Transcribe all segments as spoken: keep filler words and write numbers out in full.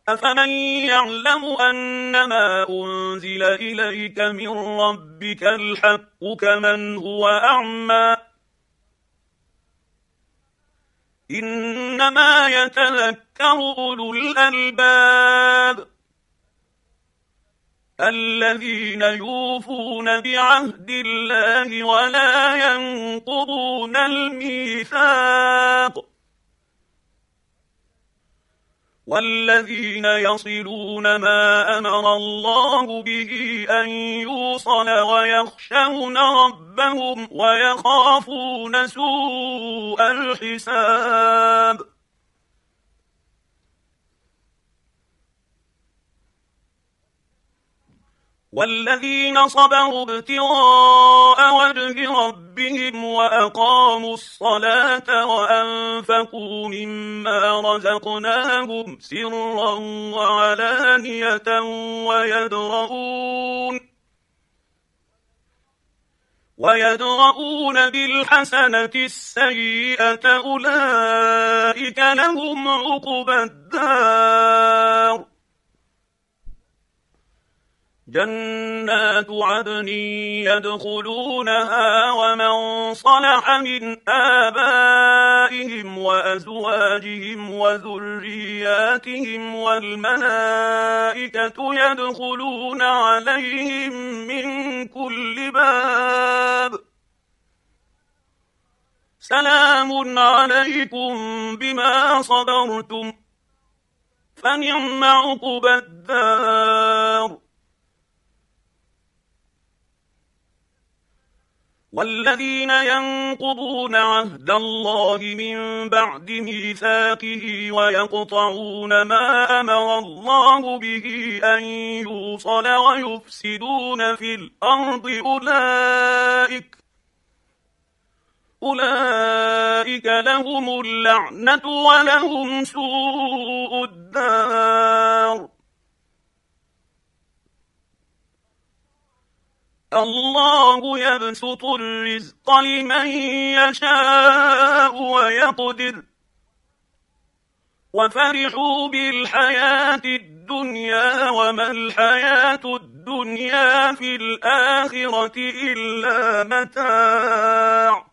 أفمن يعلم أنما أنزل إليك من ربك الحق كمن هو أعمى إنما يتذكر أولو الألباب الذين يوفون بعهد الله ولا ينقضون الميثاق والذين يصلون ما أمر الله به أن يوصل ويخشون ربهم ويخافون سوء الحساب والذين صبروا ابتغاء وجه ربهم وأقاموا الصلاة وأنفقوا مما رزقناهم سرا وعلانية ويدرؤون ويدرؤون بالحسنة السيئة أولئك لهم عقبى الدار جنات عدن يدخلونها ومن صلح من آبائهم وأزواجهم وذرياتهم والملائكة يدخلون عليهم من كل باب سلام عليكم بما صبرتم فنعم عقبى الدار والذين ينقضون عهد الله من بعد ميثاقه ويقطعون ما أمر الله به أن يوصل ويفسدون في الأرض أولئك أولئك لهم اللعنة ولهم سوء الدار الله يبسط الرزق لمن يشاء ويقدر وفرحوا بالحياة الدنيا وما الحياة الدنيا في الآخرة إلا متاع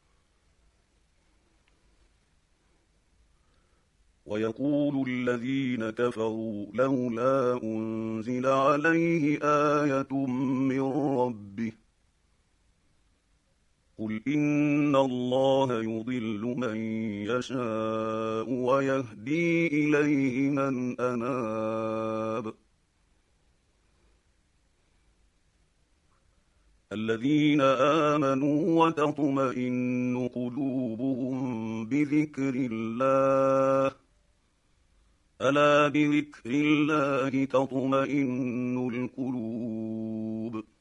ويقول الذين كفروا لولا أنزل عليه آية من ربه قل إن الله يضل من يشاء ويهدي إليه من أناب الذين آمنوا وتطمئن قلوبهم بذكر الله ألا بذكر الله تطمئن القلوب